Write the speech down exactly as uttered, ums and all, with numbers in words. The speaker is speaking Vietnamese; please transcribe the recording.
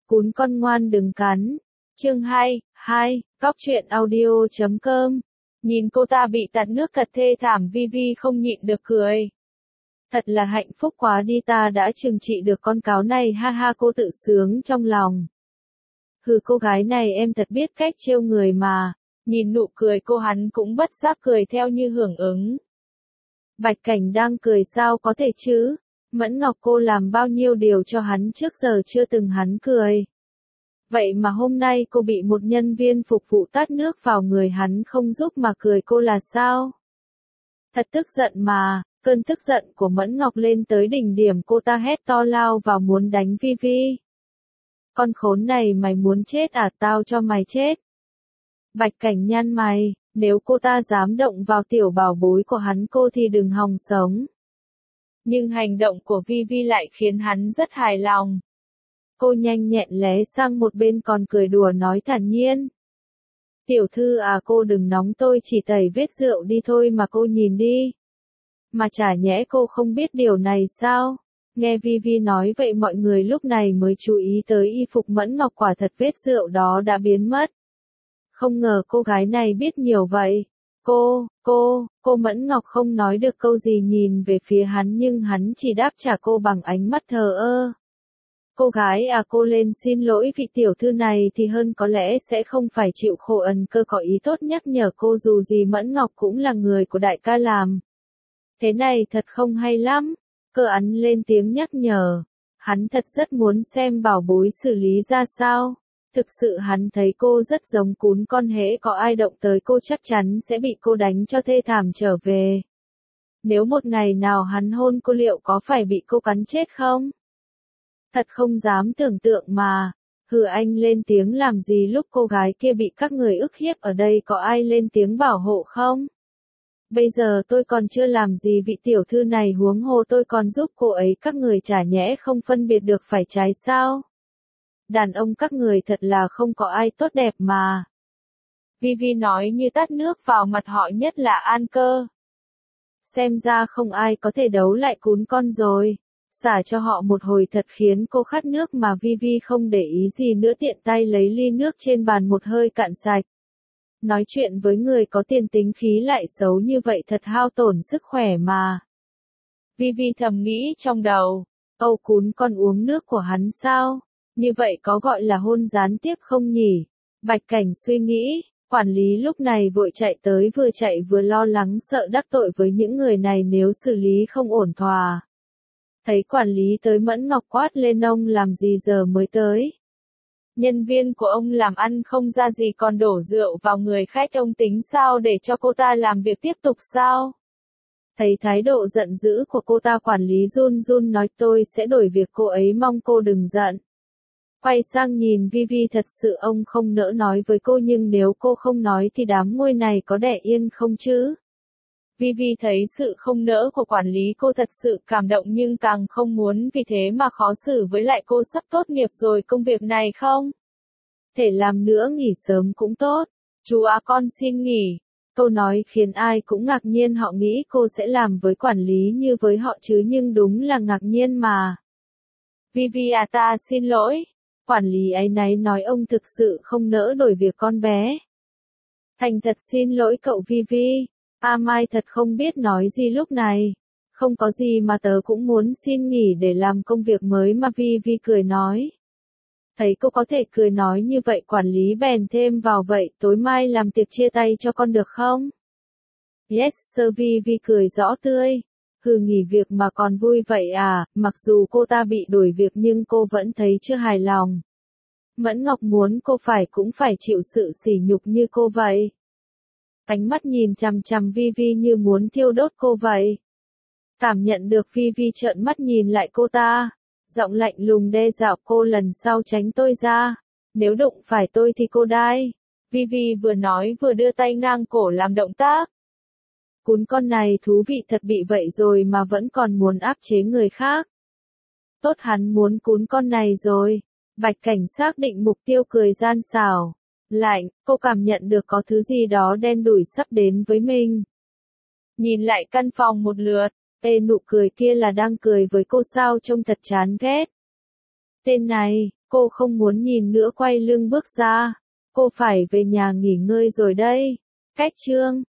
Cún con ngoan đừng cắn. Chương hai, hai, Cóc truyện audio chấm com. Nhìn cô ta bị tạt nước thật thê thảm, Vi Vi không nhịn được cười. Thật là hạnh phúc quá đi, ta đã trừng trị được con cáo này, ha ha, cô tự sướng trong lòng. Hừ, cô gái này em thật biết cách trêu người mà. Nhìn nụ cười cô, hắn cũng bất giác cười theo như hưởng ứng. Bạch Cảnh đang cười sao có thể chứ? Mẫn Ngọc cô làm bao nhiêu điều cho hắn trước giờ chưa từng hắn cười. Vậy mà hôm nay cô bị một nhân viên phục vụ tát nước vào người hắn không giúp mà cười, cô là sao? Thật tức giận mà, cơn tức giận của Mẫn Ngọc lên tới đỉnh điểm, cô ta hét to lao vào muốn đánh Vi Vi. Con khốn này, mày muốn chết à, tao cho mày chết. Bạch Cảnh nhăn mày, nếu cô ta dám động vào tiểu bảo bối của hắn cô thì đừng hòng sống. Nhưng hành động của Vi Vi lại khiến hắn rất hài lòng. Cô nhanh nhẹn lé sang một bên còn cười đùa nói thản nhiên. Tiểu thư à, cô đừng nóng, tôi chỉ tẩy vết rượu đi thôi mà, cô nhìn đi. Mà chả nhẽ cô không biết điều này sao? Nghe Vi Vi nói vậy mọi người lúc này mới chú ý tới y phục Mẫn Ngọc, quả thật vết rượu đó đã biến mất. Không ngờ cô gái này biết nhiều vậy. Cô, cô, cô Mẫn Ngọc không nói được câu gì, nhìn về phía hắn nhưng hắn chỉ đáp trả cô bằng ánh mắt thờ ơ. Cô gái à, cô lên xin lỗi vị tiểu thư này thì hơn, có lẽ sẽ không phải chịu khổ, ẩn cơ có ý tốt nhắc nhở cô, dù gì Mẫn Ngọc cũng là người của đại ca làm. Thế này thật không hay lắm. Cơ Ấn lên tiếng nhắc nhở. Hắn thật rất muốn xem bảo bối xử lý ra sao. Thực sự hắn thấy cô rất giống cún con, hễ có ai động tới cô chắc chắn sẽ bị cô đánh cho thê thảm trở về. Nếu một ngày nào hắn hôn cô liệu có phải bị cô cắn chết không? Thật không dám tưởng tượng mà. Hừ, anh lên tiếng làm gì lúc cô gái kia bị các người ức hiếp, ở đây có ai lên tiếng bảo hộ không? Bây giờ tôi còn chưa làm gì vị tiểu thư này, huống hồ tôi còn giúp cô ấy, các người chả nhẽ không phân biệt được phải trái sao? Đàn ông các người thật là không có ai tốt đẹp mà. Vi Vi nói như tát nước vào mặt họ, nhất là An Cơ. Xem ra không ai có thể đấu lại cún con rồi. Xả cho họ một hồi thật khiến cô khát nước mà Vi Vi không để ý gì nữa, tiện tay lấy ly nước trên bàn một hơi cạn sạch. Nói chuyện với người có tiền tính khí lại xấu như vậy thật hao tổn sức khỏe mà. Vi Vi thầm nghĩ trong đầu, Âu cún con uống nước của hắn sao? Như vậy có gọi là hôn gián tiếp không nhỉ? Bạch Cảnh suy nghĩ, quản lý lúc này vội chạy tới, vừa chạy vừa lo lắng sợ đắc tội với những người này nếu xử lý không ổn thỏa. Thấy quản lý tới, Mẫn Ngọc quát lên, ông làm gì giờ mới tới? Nhân viên của ông làm ăn không ra gì còn đổ rượu vào người khách, ông tính sao để cho cô ta làm việc tiếp tục sao? Thấy thái độ giận dữ của cô ta, quản lý run run nói, tôi sẽ đổi việc cô ấy, mong cô đừng giận. Quay sang nhìn Vi Vi, thật sự ông không nỡ nói với cô, nhưng nếu cô không nói thì đám ngôi này có đẻ yên không chứ? Vi Vi thấy sự không nỡ của quản lý, cô thật sự cảm động nhưng càng không muốn vì thế mà khó xử với lại cô, sắp tốt nghiệp rồi, công việc này không thể làm nữa, nghỉ sớm cũng tốt. Chú à, con xin nghỉ. Câu nói khiến ai cũng ngạc nhiên, họ nghĩ cô sẽ làm với quản lý như với họ chứ, nhưng đúng là ngạc nhiên mà. Vi Vi à, ta xin lỗi. Quản lý áy náy nói, ông thực sự không nỡ đổi việc con bé. Thành thật xin lỗi cậu Vi Vi. A Mai thật không biết nói gì lúc này. Không có gì mà tớ cũng muốn xin nghỉ để làm công việc mới mà, Vi Vi cười nói. Thấy cô có thể cười nói như vậy, quản lý bèn thêm vào, vậy tối mai làm tiệc chia tay cho con được không? Yes sir, Vi Vi cười rõ tươi. Hừ, nghỉ việc mà còn vui vậy à? Mặc dù cô ta bị đuổi việc nhưng cô vẫn thấy chưa hài lòng. Mẫn Ngọc muốn cô phải cũng phải chịu sự sỉ nhục như cô vậy. Ánh mắt nhìn chằm chằm Vi Vi như muốn thiêu đốt cô vậy. Cảm nhận được Vi Vi trợn mắt nhìn lại cô ta. Giọng lạnh lùng đe dọa, cô lần sau tránh tôi ra. Nếu đụng phải tôi thì cô đai. Vi Vi vừa nói vừa đưa tay ngang cổ làm động tác. Cún con này thú vị thật, bị vậy rồi mà vẫn còn muốn áp chế người khác. Tốt, hắn muốn cún con này rồi. Bạch Cảnh xác định mục tiêu, cười gian xảo. Lạnh, cô cảm nhận được có thứ gì đó đen đủi sắp đến với mình. Nhìn lại căn phòng một lượt, ê, nụ cười kia là đang cười với cô sao, trông thật chán ghét. Tên này, Cô không muốn nhìn nữa quay lưng bước ra. Cô phải về nhà nghỉ ngơi rồi đây. Cách chương